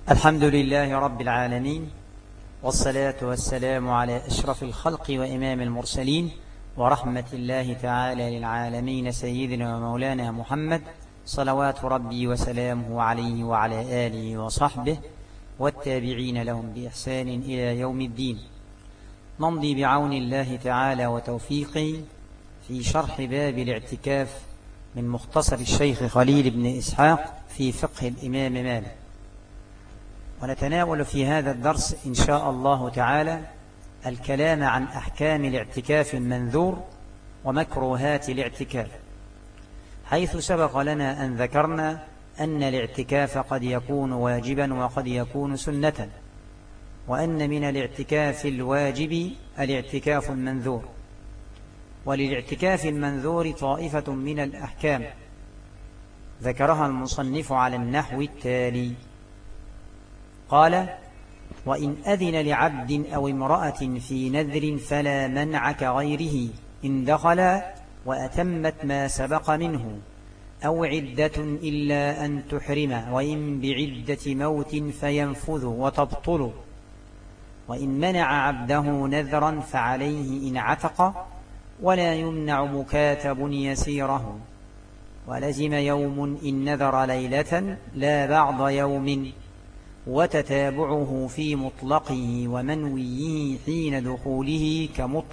الحمد لله رب العالمين، والصلاة والسلام على أشرف الخلق وإمام المرسلين، ورحمة الله تعالى للعالمين سيدنا ومولانا محمد، صلوات ربي وسلامه عليه وعلى آله وصحبه والتابعين لهم بإحسان إلى يوم الدين. نمضي بعون الله تعالى وتوفيقه في شرح باب الاعتكاف من مختصر الشيخ خليل بن إسحاق في فقه الإمام مالك، ونتناول في هذا الدرس إن شاء الله تعالى الكلام عن أحكام الاعتكاف المنذور ومكروهات الاعتكاف، حيث سبق لنا أن ذكرنا أن الاعتكاف قد يكون واجبا وقد يكون سنة، وأن من الاعتكاف الواجب الاعتكاف المنذور، وللاعتكاف المنذور طائفة من الأحكام ذكرها المصنف على النحو التالي: قال: وإن أذن لعبد أو امرأة في نذر فلا منع كغيره إن دخل وأتمت ما سبق منه، أو عدة إلا أن تحرم، وإن بعدة موت فينفذ وتبطل، وإن منع عبده نذرا فعليه إن عتق، ولا يمنع مكاتب يسيره، ولزم يوم إن نذر ليلة لا بعض يوم، وتتابعه في مطلقه ومنويه حين دخوله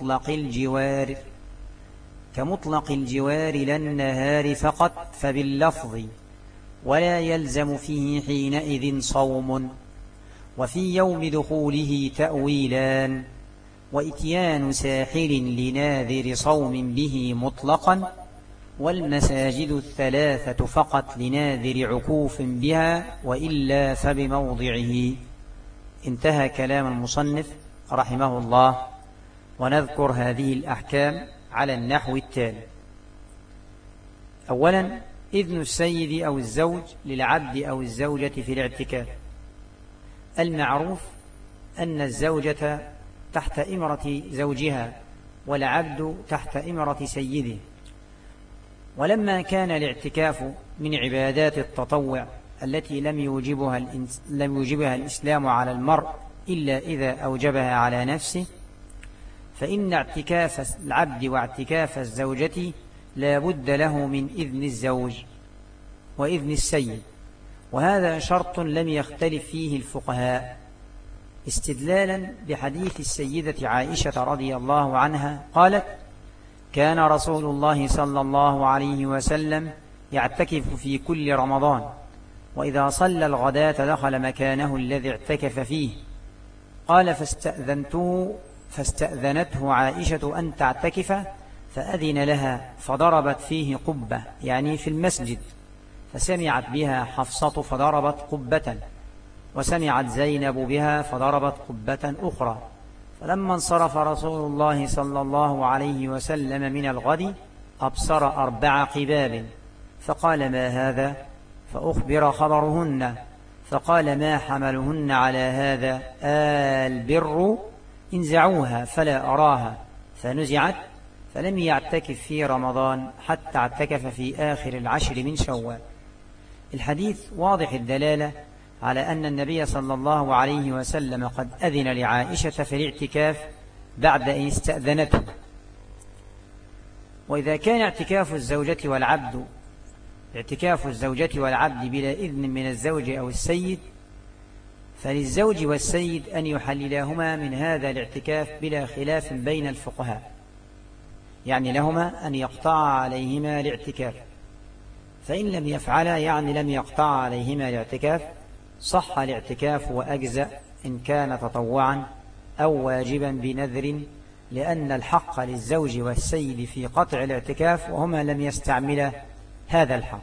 كمطلق الجوار لا النهار فقط فباللفظ، ولا يلزم فيه حينئذ صوم. وفي يوم دخوله تأويلان: وإتيان ساحل لناذر صوم به مطلقا، والمساجد الثلاثة فقط لناذر عكوف بها، وإلا فبموضعه. انتهى كلام المصنف رحمه الله، ونذكر هذه الأحكام على النحو التالي: أولا، إذن السيد أو الزوج للعبد أو الزوجة في الاعتكاف. المعروف أن الزوجة تحت إمرة زوجها، والعبد تحت إمرة سيده، ولما كان الاعتكاف من عبادات التطوع التي لم يوجبها الإسلام على المرء إلا إذا أوجبها على نفسه، فإن اعتكاف العبد واعتكاف الزوجة لا بد له من إذن الزوج وإذن السيد، وهذا شرط لم يختلف فيه الفقهاء، استدلالا بحديث السيدة عائشة رضي الله عنها قالت: كان رسول الله صلى الله عليه وسلم يعتكف في كل رمضان، وإذا صلى الغداة دخل مكانه الذي اعتكف فيه. قال: فاستأذنته عائشة أن تعتكف، فأذن لها، فضربت فيه قبة، يعني في المسجد، فسمعت بها حفصة فضربت قبة، وسمعت زينب بها فضربت قبة أخرى. فلما انصرف رسول الله صلى الله عليه وسلم من الغد أبصر 4 قباب، فقال: ما هذا؟ فأخبر خبرهن، فقال: ما حملهن على هذا؟ البر انزعوها فلا أراها، فنزعت، فلم يعتكف في رمضان حتى اعتكف في آخر 10 من شوال. الحديث واضح الدلالة على أن النبي صلى الله عليه وسلم قد أذن لعائشة في الاعتكاف بعد أن استأذنته. وإذا كان اعتكاف الزوجة والعبد بلا إذن من الزوج أو السيد، فللزوج والسيد أن يحللاهما من هذا الاعتكاف بلا خلاف بين الفقهاء، يعني لهما أن يقطع عليهما الاعتكاف، فإن لم يفعلا يعني لم يقطع عليهما الاعتكاف صح الاعتكاف وأجزأ إن كان تطوعا أو واجبا بنذر، لأن الحق للزوج والسيد في قطع الاعتكاف وهما لم يستعملا هذا الحق.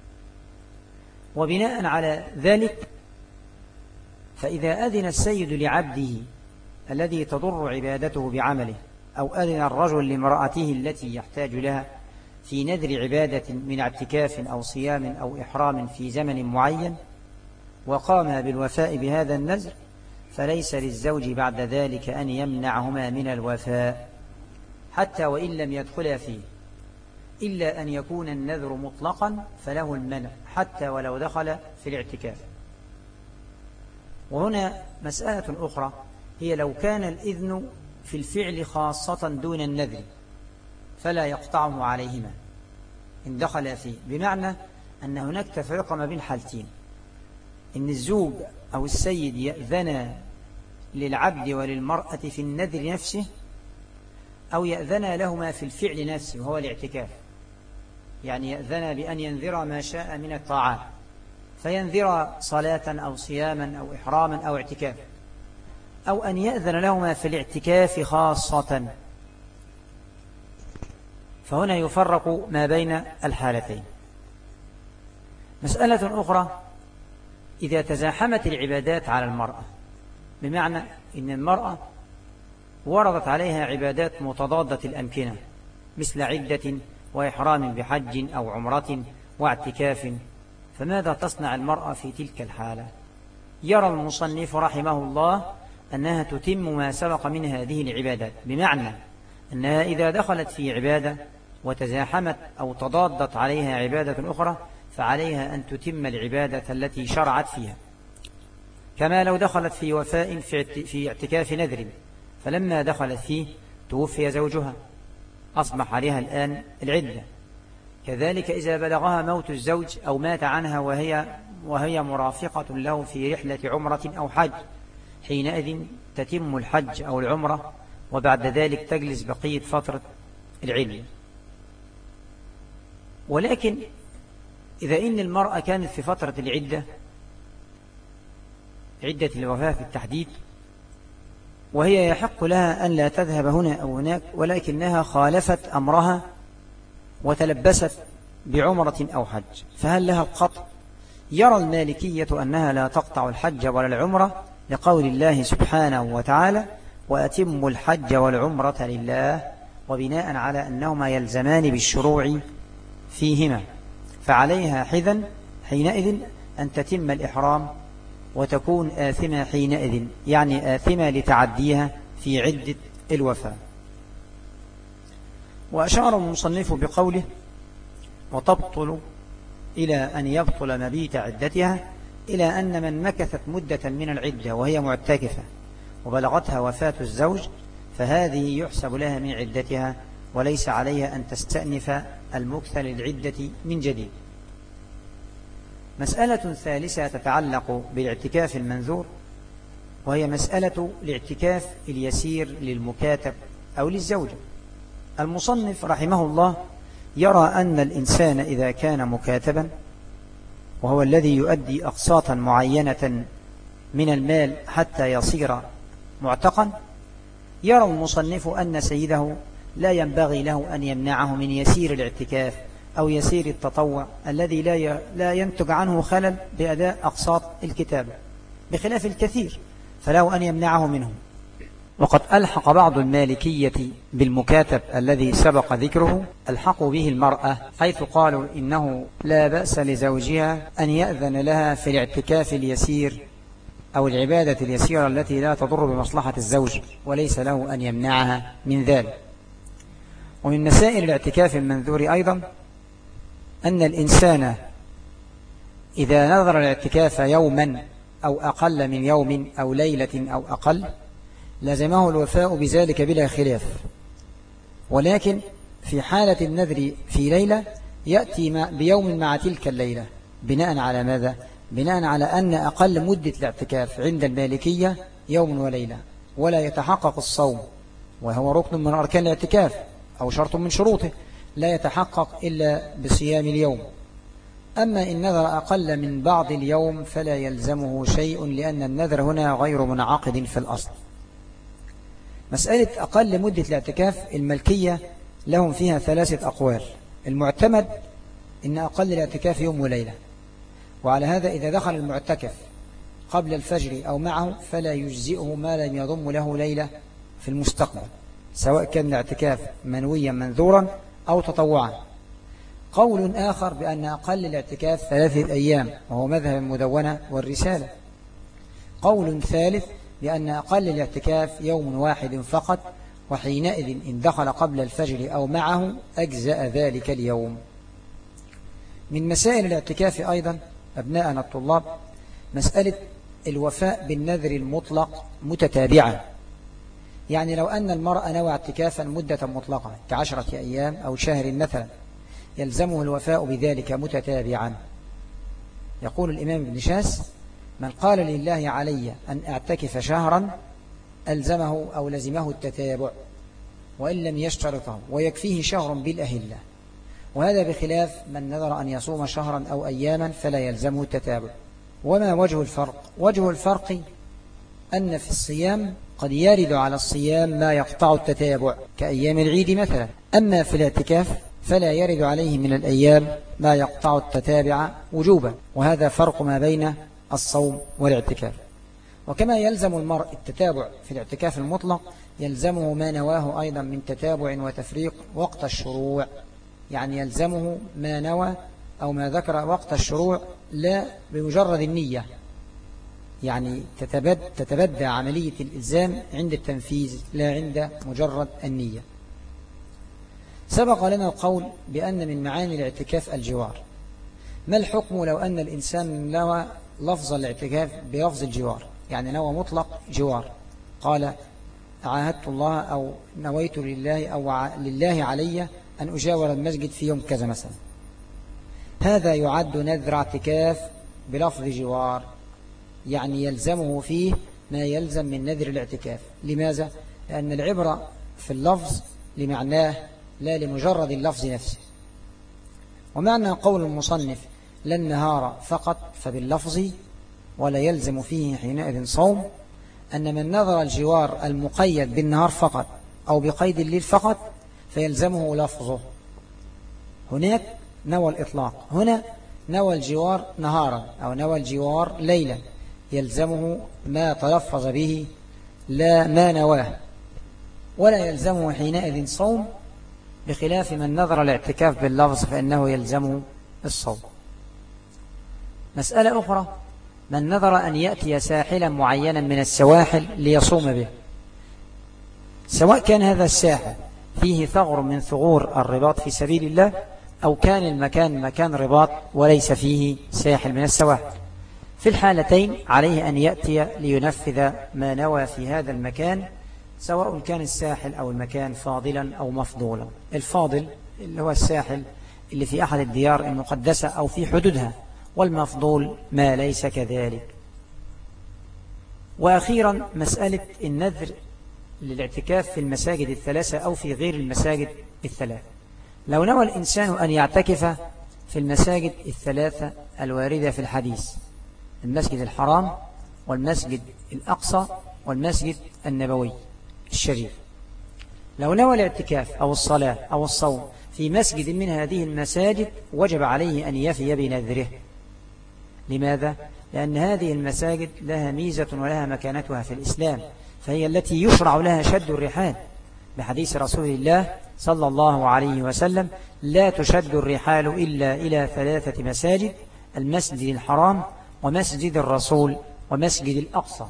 وبناء على ذلك، فإذا أذن السيد لعبده الذي تضر عبادته بعمله، أو أذن الرجل لامرأته التي يحتاج لها في نذر عبادة من اعتكاف أو صيام أو إحرام في زمن معين، وقام بالوفاء بهذا النذر، فليس للزوج بعد ذلك أن يمنعهما من الوفاء حتى وإن لم يدخلا فيه، إلا أن يكون النذر مطلقا فله المنع حتى ولو دخل في الاعتكاف. وهنا مسألة أخرى، هي لو كان الإذن في الفعل خاصة دون النذر فلا يقطعه عليهما إن دخل فيه، بمعنى أن هناك تفرقة ما بين حالتين: إن الزوج أو السيد يأذن للعبد وللمرأة في النذر نفسه، أو يأذن لهما في الفعل نفسه وهو الاعتكاف. يعني يأذن بأن ينذر ما شاء من الطاعات، فينذر صلاة أو صياما أو إحراما أو اعتكاف، أو أن يأذن لهما في الاعتكاف خاصة. فهنا يفرق ما بين الحالتين. مسألة أخرى: إذا تزاحمت العبادات على المرأة، بمعنى إن المرأة وردت عليها عبادات متضادة الأمكنة مثل عدة وإحرام بحج أو عمرة واعتكاف، فماذا تصنع المرأة في تلك الحالة؟ يرى المصنف رحمه الله أنها تتم ما سبق من هذه العبادات، بمعنى أنها إذا دخلت في عبادة وتزاحمت أو تضادت عليها عبادة أخرى فعليها أن تتم العبادة التي شرعت فيها، كما لو دخلت في وفاء في اعتكاف نذر، فلما دخلت فيه توفي زوجها أصبح عليها الآن العدة. كذلك إذا بلغها موت الزوج أو مات عنها وهي مرافقة له في رحلة عمرة أو حج، حينئذ تتم الحج أو العمرة، وبعد ذلك تجلس بقية فترة العدة. ولكن إذا إن المرأة كانت في فترة العدة، عدة الوفاة في التحديد، وهي يحق لها أن لا تذهب هنا أو هناك، ولكنها خالفت أمرها وتلبست بعمرة أو حج، فهل لها القطع؟ يرى المالكية أنها لا تقطع الحج ولا العمرة، لقول الله سبحانه وتعالى: وأتموا الحج والعمرة لله، وبناء على أنهما يلزمان بالشروع فيهما، فعليها حينئذ أن تتم الإحرام وتكون آثمة حينئذ، يعني آثمة لتعديها في عدة الوفاة. وأشار المصنف بقوله: وتبطل إلى أن يبطل مبيت عدتها، إلى أن من مكثت مدة من العدة وهي معتكفة وبلغتها وفاة الزوج فهذه يحسب لها من عدتها، وليس عليها أن تستأنف المكث للعدة من جديد. مسألة ثالثة تتعلق بالاعتكاف المنذور، وهي مسألة الاعتكاف اليسير للمكاتب أو للزوجة. المصنف رحمه الله يرى أن الإنسان إذا كان مكاتبا، وهو الذي يؤدي أقساطا معينة من المال حتى يصير معتقا، يرى المصنف أن سيده لا ينبغي له أن يمنعه من يسير الاعتكاف أو يسير التطوع الذي لا ينتج عنه خلل بأداء أقساط الكتابة، بخلاف الكثير فله أن يمنعه منه. وقد ألحق بعض المالكية بالمكاتب الذي سبق ذكره، ألحقوا به المرأة، حيث قالوا إنه لا بأس لزوجها أن يأذن لها في الاعتكاف اليسير أو العبادة اليسيرة التي لا تضر بمصلحة الزوج، وليس له أن يمنعها من ذلك. ومن مسائل الاعتكاف المنذور أيضا أن الإنسان إذا نظر الاعتكاف يوما أو أقل من يوم أو ليلة أو أقل لزمه الوفاء بذلك بلا خلاف، ولكن في حالة النذر في ليلة يأتي بيوم مع تلك الليلة، بناء على ماذا؟ بناء على أن أقل مدة الاعتكاف عند المالكية يوم وليلة، ولا يتحقق الصوم، وهو ركن من أركان الاعتكاف أو شرط من شروطه، لا يتحقق إلا بصيام اليوم. أما إن نذر أقل من بعض اليوم فلا يلزمه شيء، لأن النذر هنا غير منعقد في الأصل. مسألة أقل مدة الاعتكاف، الملكية لهم فيها 3 أقوال. المعتمد إن أقل الاعتكاف يوم وليلة، وعلى هذا إذا دخل المعتكف قبل الفجر أو معه فلا يجزئه ما لم يضم له ليلة في المستقبل، سواء كان الاعتكاف منويا منذورا أو تطوعا. قول آخر بأن أقل الاعتكاف 3 أيام، وهو مذهب المدونة والرسالة. قول ثالث بأن أقل الاعتكاف يوم واحد فقط، وحينئذ إن دخل قبل الفجر أو معه أجزأ ذلك اليوم. من مسائل الاعتكاف أيضا أبناءنا الطلاب مسألة الوفاء بالنذر المطلق متتابعا، يعني لو أن المرأة نوى اعتكافا مدة مطلقة ك10 أيام أو شهر مثلا يلزمه الوفاء بذلك متتابعا. يقول الإمام ابن شاس: من قال لله علي أن أعتكف شهرا ألزمه أو لزمه التتابع وإن لم يشترطه، ويكفيه شهر بالأهلة. وهذا بخلاف من نذر أن يصوم شهرا أو أياما فلا يلزمه التتابع. وما وجه الفرق؟ وجه الفرق أن في الصيام قد يرد على الصيام ما يقطع التتابع كأيام العيد مثلا، أما في الاعتكاف فلا يرد عليه من الأيام ما يقطع التتابع وجوبا، وهذا فرق ما بين الصوم والاعتكاف. وكما يلزم المرء التتابع في الاعتكاف المطلق يلزمه ما نواه أيضا من تتابع وتفريق وقت الشروع، يعني يلزمه ما نوى أو ما ذكر وقت الشروع لا بمجرد النية، يعني تتبدى عملية الإلزام عند التنفيذ لا عند مجرد النية. سبق لنا القول بأن من معاني الاعتكاف الجوار. ما الحكم لو أن الإنسان نوى لفظ الاعتكاف بلفظ الجوار، يعني نوى مطلق جوار، قال عاهدت الله أو نويت لله أو لله علي أن أجاور المسجد في يوم كذا مثلا، هذا يعد نذر اعتكاف بلفظ جوار، يعني يلزمه فيه ما يلزم من نذر الاعتكاف. لماذا؟ لأن العبرة في اللفظ لمعناه لا لمجرد اللفظ نفسه. ومعنى قول المصنف لا النهار فقط فباللفظ ولا يلزم فيه حينئذ صوم، أن من نظر الجوار المقيد بالنهار فقط أو بقيد الليل فقط فيلزمه لفظه. هناك نوى الإطلاق، هنا نوى الجوار نهارا أو نوى الجوار ليلا، يلزمه ما تلفظ به لا ما نواه، ولا يلزمه حينئذ صوم، بخلاف من نظر الاعتكاف باللفظ فإنه يلزمه الصوم. مسألة أخرى: من نظر أن يأتي ساحلا معينا من السواحل ليصوم به، سواء كان هذا الساحل فيه ثغر من ثغور الرباط في سبيل الله أو كان المكان مكان رباط وليس فيه ساحل من السواحل، في الحالتين عليه أن يأتي لينفذ ما نوى في هذا المكان، سواء كان الساحل أو المكان فاضلا أو مفضولا. الفاضل اللي هو الساحل اللي في أحد الديار المقدسة أو في حدودها، والمفضول ما ليس كذلك. وأخيرا مسألة النذر للاعتكاف في المساجد الثلاثة أو في غير المساجد الثلاثة. لو نوى الإنسان أن يعتكف في المساجد الثلاثة الواردة في الحديث، المسجد الحرام والمسجد الأقصى والمسجد النبوي الشريف، لو نوى الاعتكاف أو الصلاة أو الصوم في مسجد من هذه المساجد وجب عليه أن يفي بنذره. لماذا؟ لأن هذه المساجد لها ميزة ولها مكانتها في الإسلام، فهي التي يشرع لها شد الرحال، بحديث رسول الله صلى الله عليه وسلم: لا تشد الرحال إلا إلى 3 مساجد: المسجد الحرام ومسجد الرسول ومسجد الأقصى.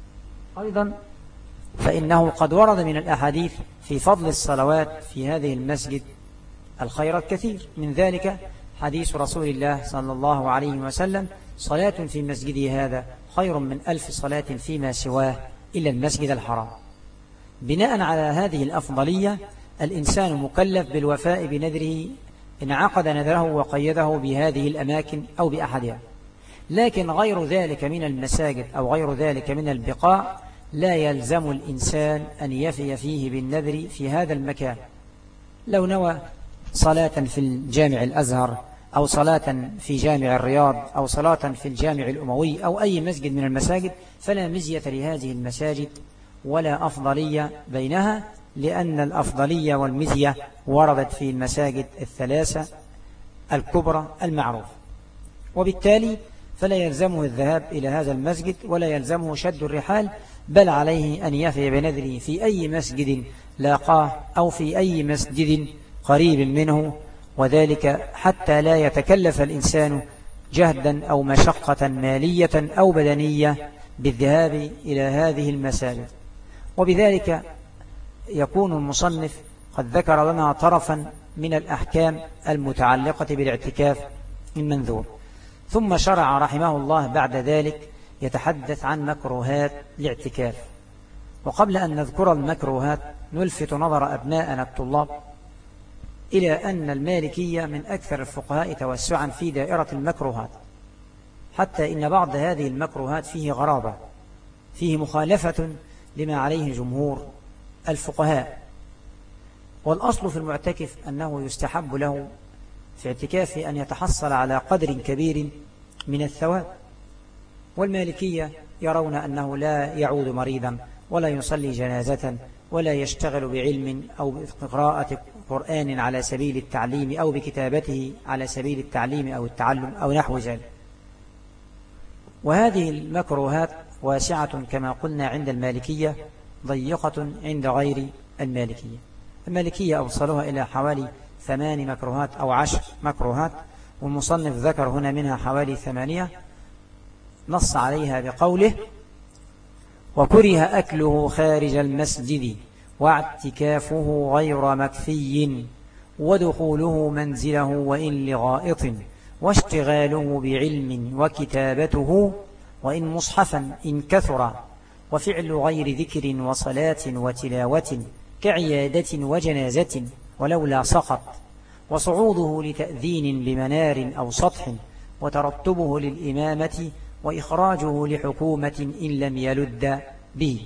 أيضا فإنه قد ورد من الأحاديث في فضل الصلوات في هذه المسجد الخيرات كثير، من ذلك حديث رسول الله صلى الله عليه وسلم: صلاة في مسجدي هذا خير من 1000 صلاة فيما سواه إلا المسجد الحرام. بناء على هذه الأفضلية الإنسان مكلف بالوفاء بنذره إن عقد نذره وقيده بهذه الأماكن أو بأحدها، لكن غير ذلك من المساجد أو غير ذلك من البقاع لا يلزم الإنسان أن يفي فيه بالنذر في هذا المكان. لو نوى صلاة في الجامع الأزهر أو صلاة في جامع الرياض أو صلاة في الجامع الأموي أو أي مسجد من المساجد فلا مزية لهذه المساجد ولا أفضلية بينها، لأن الأفضلية والمزية وردت في المساجد الثلاثة الكبرى المعروف، وبالتالي فلا يلزمه الذهاب إلى هذا المسجد ولا يلزمه شد الرحال، بل عليه أن يفي بنذره في أي مسجد لاقاه أو في أي مسجد قريب منه، وذلك حتى لا يتكلف الإنسان جهدا أو مشقة مالية أو بدنية بالذهاب إلى هذه المساجد. وبذلك يكون المصنف قد ذكر لنا طرفا من الأحكام المتعلقة بالاعتكاف المنذور، ثم شرع رحمه الله بعد ذلك يتحدث عن مكروهات الاعتكاف. وقبل أن نذكر المكروهات نلفت نظر أبناءنا الطلاب إلى أن المالكية من أكثر الفقهاء توسعا في دائرة المكروهات، حتى إن بعض هذه المكروهات فيه غرابة، فيه مخالفة لما عليه جمهور الفقهاء. والأصل في المعتكف أنه يستحب له في اعتكافه أن يتحصل على قدر كبير من الثواب، والمالكية يرون أنه لا يعود مريضا ولا يصلي جنازة ولا يشتغل بعلم أو بقراءة قرآن على سبيل التعليم أو بكتابته على سبيل التعليم أو التعلم أو نحو ذلك. وهذه المكروهات واسعة كما قلنا عند المالكية، ضيقة عند غير المالكية. المالكية أوصلوها إلى حوالي 8 مكروهات أو 10 مكروهات، والمصنف ذكر هنا منها حوالي 8 نص عليها بقوله: وكره أكله خارج المسجد واعتكافه غير مكفي ودخوله منزله وإن لغائط واشتغاله بعلم وكتابته وإن مصحفا إن كثر وفعل غير ذكر وصلاة وتلاوة كعيادة وجنازة ولولا سقط وصعوده لتأذين بمنار أو سطح وترتبه للإمامة وإخراجه لحكومة إن لم يلد به.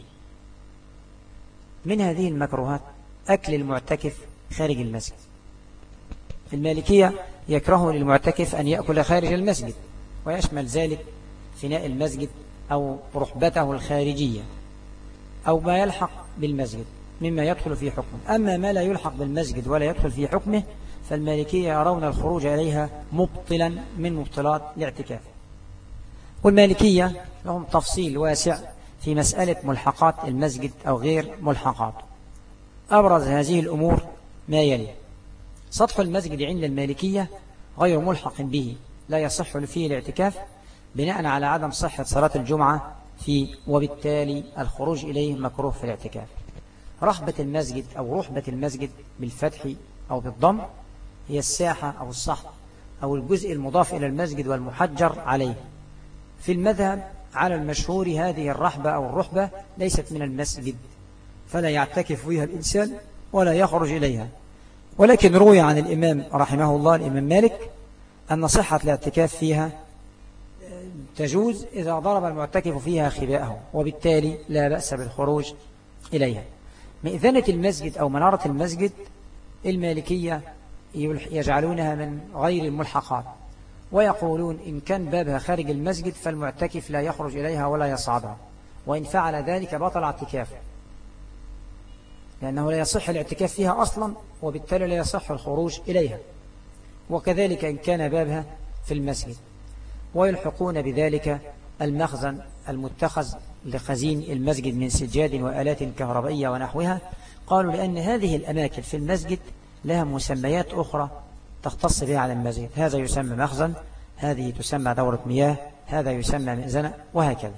من هذه المكروهات أكل المعتكف خارج المسجد. المالكية يكره للمعتكف أن يأكل خارج المسجد، ويشمل ذلك فناء المسجد أو رحبته الخارجية أو ما يلحق بالمسجد مما يدخل في حكمه. أما ما لا يلحق بالمسجد ولا يدخل في حكمه فالمالكية يرون الخروج إليها مبطلا من مبطلات الاعتكاف. والمالكية لهم تفصيل واسع في مسألة ملحقات المسجد أو غير ملحقات. أبرز هذه الأمور ما يلي: سطح المسجد عند المالكية غير ملحق به، لا يصح فيه الاعتكاف بناء على عدم صحة صلاة الجمعة فيه، وبالتالي الخروج إليه مكروه في الاعتكاف. رحبة المسجد أو رحبة المسجد بالفتح أو بالضم هي الساحة أو السطح أو الجزء المضاف إلى المسجد والمحجر عليه. في المذهب على المشهور هذه الرحبة أو الرحبة ليست من المسجد، فلا يعتكف فيها الإنسان ولا يخرج إليها. ولكن روي عن الإمام رحمه الله الإمام مالك أن صحة الاعتكاف فيها تجوز إذا ضرب المعتكف فيها خباءه، وبالتالي لا بأس بالخروج إليها. مئذنة المسجد أو منارة المسجد المالكية يجعلونها من غير الملحقات، ويقولون إن كان بابها خارج المسجد فالمعتكف لا يخرج إليها ولا يصعدها، وإن فعل ذلك بطل اعتكافه، لأنه لا يصح الاعتكاف فيها أصلا، وبالتالي لا يصح الخروج إليها. وكذلك إن كان بابها في المسجد. ويلحقون بذلك المخزن المتخذ لخزين المسجد من سجاد وآلات كهربائية ونحوها. قالوا لأن هذه الأماكن في المسجد لها مسميات أخرى تختص بها على المسجد، هذا يسمى مخزن، هذه تسمى دورة مياه، هذا يسمى مئذنة، وهكذا.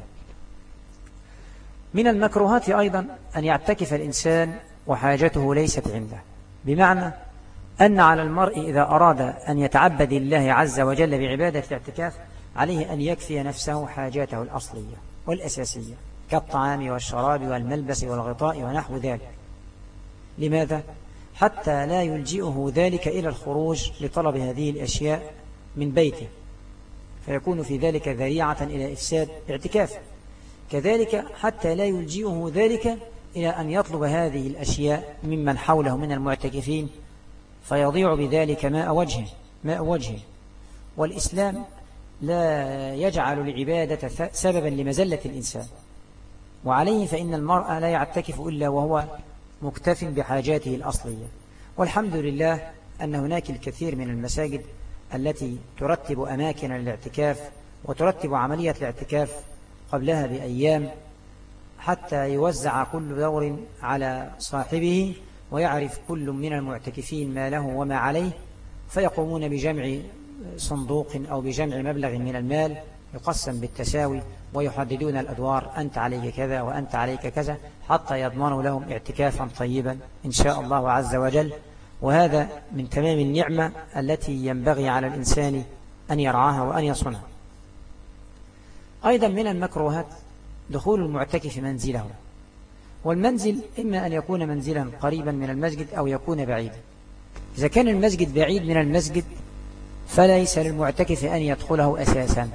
من المكروهات أيضا أن يعتكف الإنسان وحاجته ليست عنده، بمعنى أن على المرء إذا أراد أن يتعبد الله عز وجل بعبادة الاعتكاف عليه أن يكفي نفسه حاجاته الأصلية والأساسية كالطعام والشراب والملبس والغطاء ونحو ذلك. لماذا؟ حتى لا يلجئه ذلك إلى الخروج لطلب هذه الأشياء من بيته، فيكون في ذلك ذريعة إلى إفساد اعتكافه. كذلك حتى لا يلجئه ذلك إلى أن يطلب هذه الأشياء ممن حوله من المعتكفين، فيضيع بذلك ماء وجهه. والإسلام لا يجعل العبادة سببا لمزلة الإنسان، وعليه فإن المرء لا يعتكف إلا وهو مكتف بحاجاته الأصلية. والحمد لله أن هناك الكثير من المساجد التي ترتب أماكن الاعتكاف وترتب عملية الاعتكاف قبلها بأيام، حتى يوزع كل دور على صاحبه ويعرف كل من المعتكفين ما له وما عليه، فيقومون بجمع صندوق أو بجمع مبلغ من المال يقسم بالتساوي، ويحددون الأدوار، أنت عليك كذا وأنت عليك كذا، حتى يضمنوا لهم اعتكافا طيبا إن شاء الله عز وجل. وهذا من تمام النعمة التي ينبغي على الإنسان أن يرعاها وأن يصنها. أيضا من المكروهات دخول المعتكف منزله، والمنزل إما أن يكون منزلا قريبا من المسجد أو يكون بعيدا. إذا كان المسجد بعيد من المسجد فليس للمعتكف أن يدخله أساسا،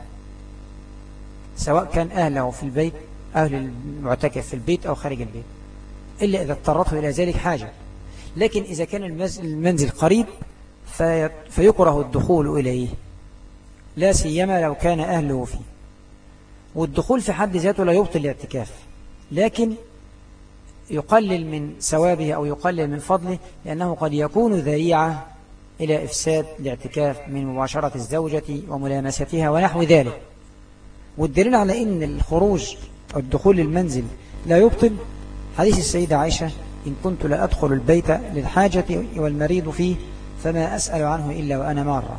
سواء كان أهله في البيت، أهل المعتكف في البيت أو خارج البيت، إلا إذا اضطرته إلى ذلك حاجة. لكن إذا كان المنزل قريب فيكره الدخول إليه، لا سيما لو كان أهله فيه. والدخول في حد ذاته لا يبطل الاعتكاف، لكن يقلل من ثوابه أو يقلل من فضله، لأنه قد يكون ذريعة إلى إفساد الاعتكاف من مباشرة الزوجة وملامستها ونحو ذلك. والدليل على أن الخروج أو الدخول للمنزل لا يبطل حديث السيدة عائشة: إن كنت لا أدخل البيت للحاجة والمريض فيه فما أسأل عنه إلا وأنا مارة.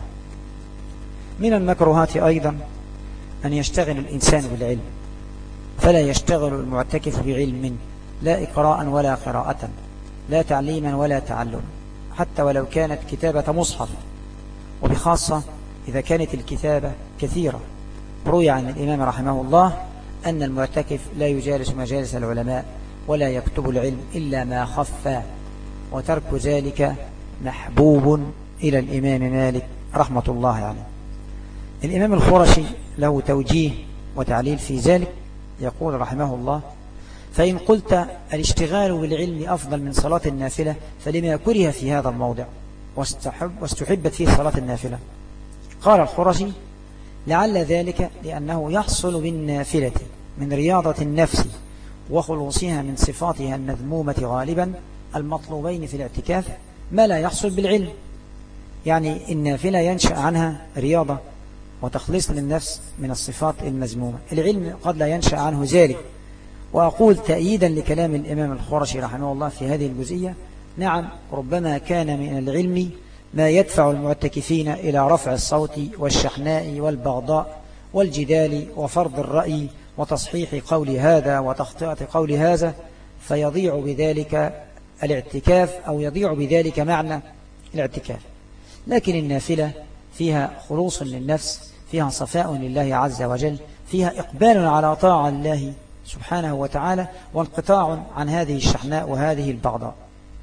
من المكروهات أيضا أن يشتغل الإنسان بالعلم، فلا يشتغل المعتكف بعلم، لا إقراء ولا قراءة، لا تعليما ولا تعلم، حتى ولو كانت كتابة مصحف، وبخاصة إذا كانت الكتابة كثيرة. روي عن الإمام رحمه الله أن المعتكف لا يجالس مجالس العلماء ولا يكتب العلم إلا ما خف، وترك ذلك محبوب إلى الإمام مالك رحمة الله عليه. الإمام الخرشي له توجيه وتعليل في ذلك، يقول رحمه الله: فإن قلت الاشتغال بالعلم أفضل من صلاة النافلة فلما كره في هذا الموضع واستحبت فيه صلاة النافلة؟ قال الخرشي: لعل ذلك لأنه يحصل بالنافلة من رياضة النفس وخلوصها من صفاتها المذمومة غالبا المطلوبين في الاعتكاف ما لا يحصل بالعلم. يعني النافلة ينشأ عنها رياضة وتخليص للنفس من الصفات المذمومة، العلم قد لا ينشأ عنه ذلك. وأقول تأييدا لكلام الإمام الخرشي رحمه الله في هذه الجزئية: نعم، ربما كان من العلم ما يدفع المعتكفين إلى رفع الصوت والشحناء والبغضاء والجدال وفرض الرأي وتصحيح قول هذا وتخطئة قول هذا، فيضيع بذلك الاعتكاف أو يضيع بذلك معنى الاعتكاف. لكن النافلة فيها خلوص للنفس، فيها صفاء لله عز وجل، فيها إقبال على طاعة الله سبحانه وتعالى، وانقطاع عن هذه الشحناء وهذه البغضاء.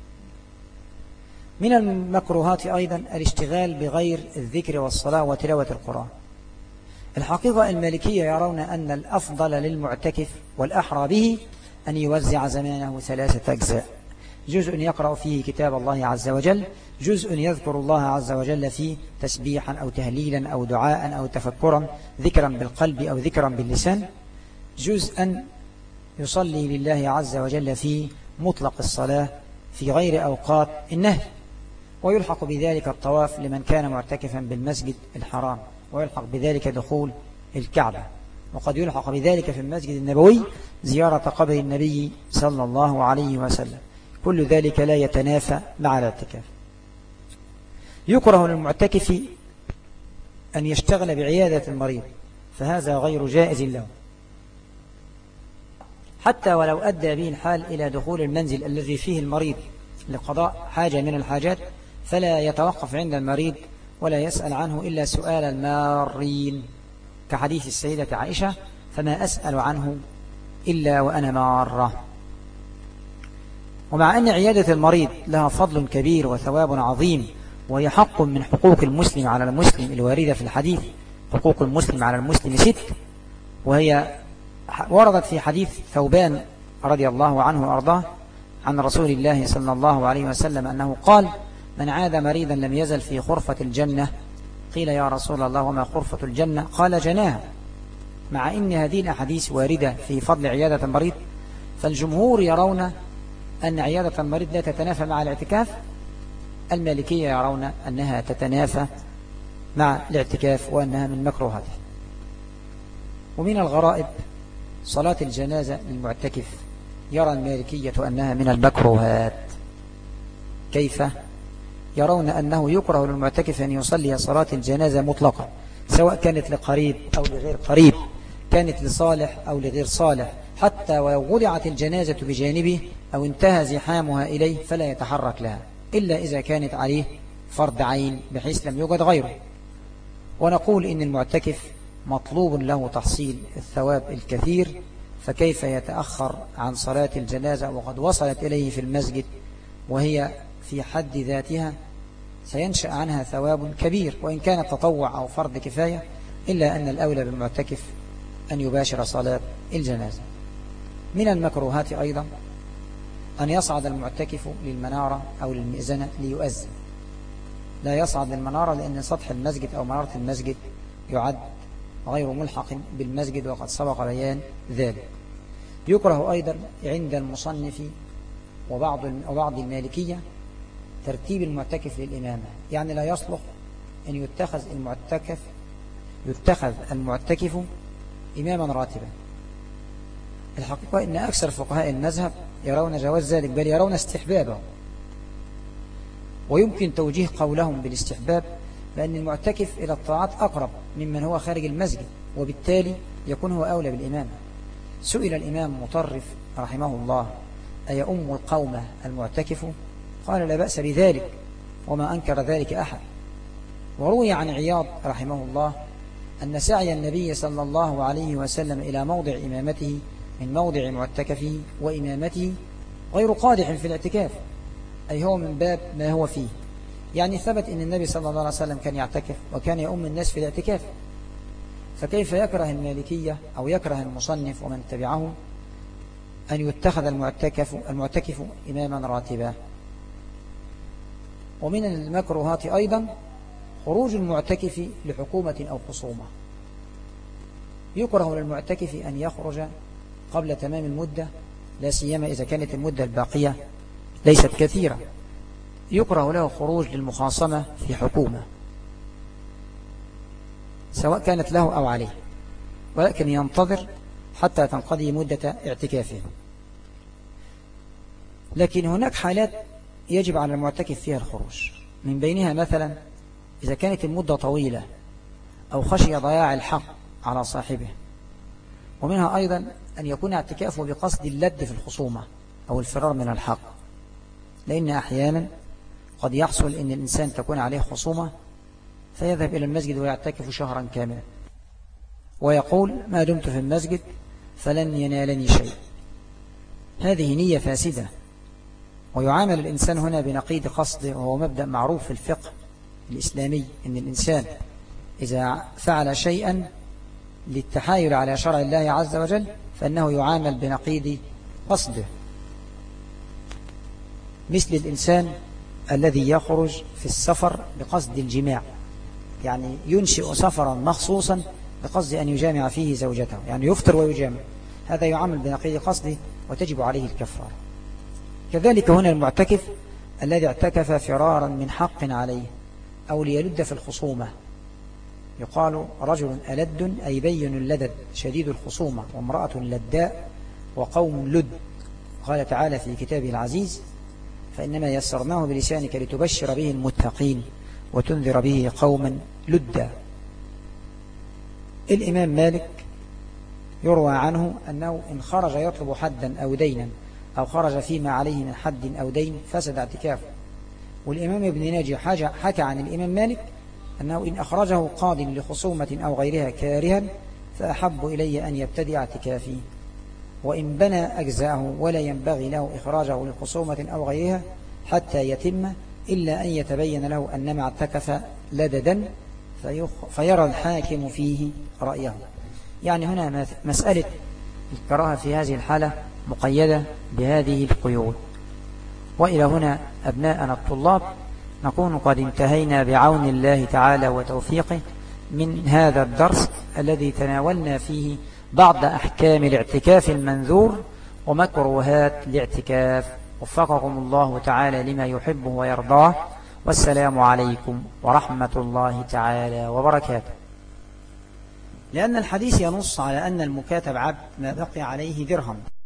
من المكروهات أيضا الاشتغال بغير الذكر والصلاة وتلاوة القرآن. الحقيقة المالكية يرون أن الأفضل للمعتكف والأحرى به أن يوزع زمانه 3 أجزاء: جزء يقرأ فيه كتاب الله عز وجل، جزء يذكر الله عز وجل فيه تسبيحا أو تهليلا أو دعاء أو تفكرا، ذكرا بالقلب أو ذكرا باللسان، جزءا يصلي لله عز وجل فيه مطلق الصلاة في غير أوقات النهي. ويلحق بذلك الطواف لمن كان معتكفا بالمسجد الحرام، ويلحق بذلك دخول الكعبة، وقد يلحق بذلك في المسجد النبوي زيارة قبر النبي صلى الله عليه وسلم. كل ذلك لا يتنافى مع الاعتكاف. يكره للمعتكف أن يشتغل بعيادة المريض، فهذا غير جائز له، حتى ولو أدى به الحال إلى دخول المنزل الذي فيه المريض لقضاء حاجة من الحاجات، فلا يتوقف عند المريض ولا يسأل عنه إلا سؤال المارين، كحديث السيدة عائشة: فما أسأل عنه إلا وأنا مارة. ومع أن عيادة المريض لها فضل كبير وثواب عظيم، وهي حق من حقوق المسلم على المسلم الواردة في الحديث: حقوق المسلم على المسلم 6، وهي وردت في حديث ثوبان رضي الله عنه وأرضاه عن رسول الله صلى الله عليه وسلم أنه قال: من عاد مريضا لم يزل في خرفة الجنة. قيل: يا رسول الله وما خرفة الجنة؟ قال: جناها. مع أن هذه الأحاديث واردة في فضل عيادة المريض، فالجمهور يرون أن عيادة المريض لا تتنافى مع الاعتكاف. المالكية يرون أنها تتنافى مع الاعتكاف وأنها من مكروهاته. ومن الغرائب صلاة الجنازة للمعتكف، يرى المالكية أنها من المكروهات. كيف؟ يرون أنه يكره للمعتكف أن يصلي صلاة الجنازة مطلقا، سواء كانت لقريب أو لغير قريب، كانت لصالح أو لغير صالح، حتى ولو وضعت الجنازة بجانبه أو انتهى زحامها إليه فلا يتحرك لها إلا إذا كانت عليه فرض عين بحيث لم يوجد غيره. ونقول إن المعتكف مطلوب له تحصيل الثواب الكثير، فكيف يتأخر عن صلاة الجنازة وقد وصلت إليه في المسجد وهي في حد ذاتها سينشأ عنها ثواب كبير، وإن كانت تطوع أو فرض كفاية، إلا أن الأولى بالمعتكف أن يباشر صلاة الجنازة. من المكروهات أيضا أن يصعد المعتكف للمنارة أو للمئذنة ليؤذن. لا يصعد للمنارة لأن سطح المسجد أو منارة المسجد يعد غير ملحق بالمسجد، وقد سبق بيان ذلك. يكره أيضا عند المصنف وبعض المالكية ترتيب المعتكف للإمامة، يعني لا يصلح أن يتخذ المعتكف إماما راتبا. الحقيقة أن أكثر فقهاء المذهب يرون جواز ذلك، بل يرون استحبابه، ويمكن توجيه قولهم بالاستحباب لأن المعتكف إلى الطاعات أقرب ممن هو خارج المسجد، وبالتالي يكون هو أولى بالإمامة. سئل الإمام مطرف رحمه الله: أيؤم القوم المعتكف؟ قال: لا بأس بذلك، وما أنكر ذلك أحد. وروي عن عياض رحمه الله أن سعي النبي صلى الله عليه وسلم إلى موضع إمامته من موضع معتكفه وإمامته غير قادح في الاعتكاف، أي هو من باب ما هو فيه. يعني ثبت أن النبي صلى الله عليه وسلم كان يعتكف وكان يؤم الناس في الاعتكاف، فكيف يكره المالكية أو يكره المصنف ومن تبعه أن يتخذ المعتكف إماما راتبا؟ ومن المكروهات أيضا خروج المعتكف لحكومة أو خصومة. يكره للمعتكف أن يخرج قبل تمام المدة، لا سيما إذا كانت المدة الباقية ليست كثيرة. يكره له خروج للمخاصمة في حكومة سواء كانت له أو عليه، ولكن ينتظر حتى تنقضي مدة اعتكافه. لكن هناك حالات يجب على المعتكف فيها الخروج، من بينها مثلا إذا كانت المدة طويلة أو خشي ضياع الحق على صاحبه. ومنها أيضا أن يكون اعتكافه بقصد اللد في الخصومة أو الفرار من الحق، لأن أحيانا قد يحصل أن الإنسان تكون عليه خصومة فيذهب إلى المسجد ويعتكف شهرا كاملا ويقول: ما دمت في المسجد فلن ينالني شيء. هذه نية فاسدة، ويعامل الإنسان هنا بنقيض قصده، وهو مبدأ معروف في الفقه الإسلامي أن الإنسان إذا فعل شيئا للتحايل على شرع الله عز وجل فإنه يعامل بنقيض قصده، مثل الإنسان الذي يخرج في السفر بقصد الجماع، يعني ينشئ سفرا مخصوصا بقصد أن يجامع فيه زوجته، يعني يفطر ويجامع، هذا يعامل بنقيض قصده وتجب عليه الكفارة. كذلك هنا المعتكف الذي اعتكف فرارا من حق عليه أو ليلد في الخصومة. يقال: رجل ألد أي بين اللدد شديد الخصومة، وامرأة لداء، وقوم لد. قال تعالى في كتابه العزيز: فإنما يسرناه بلسانك لتبشر به المتقين وتنذر به قوما لدا. الإمام مالك يروى عنه أنه إن خرج يطلب حدا أو دينا أو خرج فيما عليه من حد أو دين فسد اعتكافه. والإمام ابن ناجي حكى عن الإمام مالك أنه إن أخرجه قاض لخصومة أو غيرها كارها فأحب إلي أن يبتدئ اعتكافي، وإن بنى أجزاءه ولا ينبغي له إخراجه لخصومة أو غيرها حتى يتم، إلا أن يتبين له أنما اعتكف لددا فيرى الحاكم فيه رأيه. يعني هنا مسألة الكراهة في هذه الحالة مقيدة بهذه القيود. وإلى هنا أبناءنا الطلاب نكون قد انتهينا بعون الله تعالى وتوفيقه من هذا الدرس الذي تناولنا فيه بعض أحكام الاعتكاف المنذور ومكروهات الاعتكاف. وفقكم الله تعالى لما يحبه ويرضاه، والسلام عليكم ورحمة الله تعالى وبركاته. لأن الحديث ينص على أن المكاتب عبد ما بقي عليه درهم.